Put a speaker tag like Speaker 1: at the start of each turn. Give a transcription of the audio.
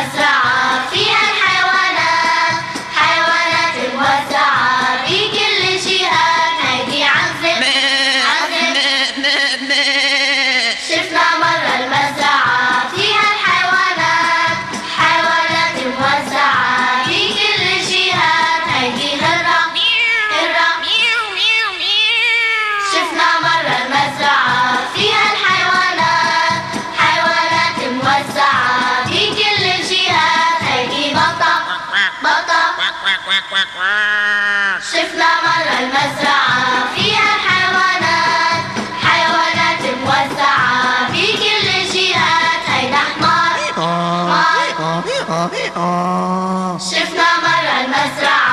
Speaker 1: المزرعة فيها الحيوانات، حيوانات موزعة بكل جهات، هيدي عنزة شفنا مرة المزرعة فيها الحيوانات، حيوانات موزعة بكل جهات، هيدي هرة شفنا مرة المزرعة فيها الحيوانات، حيوانات موزعة بكل الجهات، هيدي بطة شفنا مرة المزرعة فيها الحيوانات، حيوانات موزعة بكل الجهات، هيدا حمار شفنا مرة المزرعة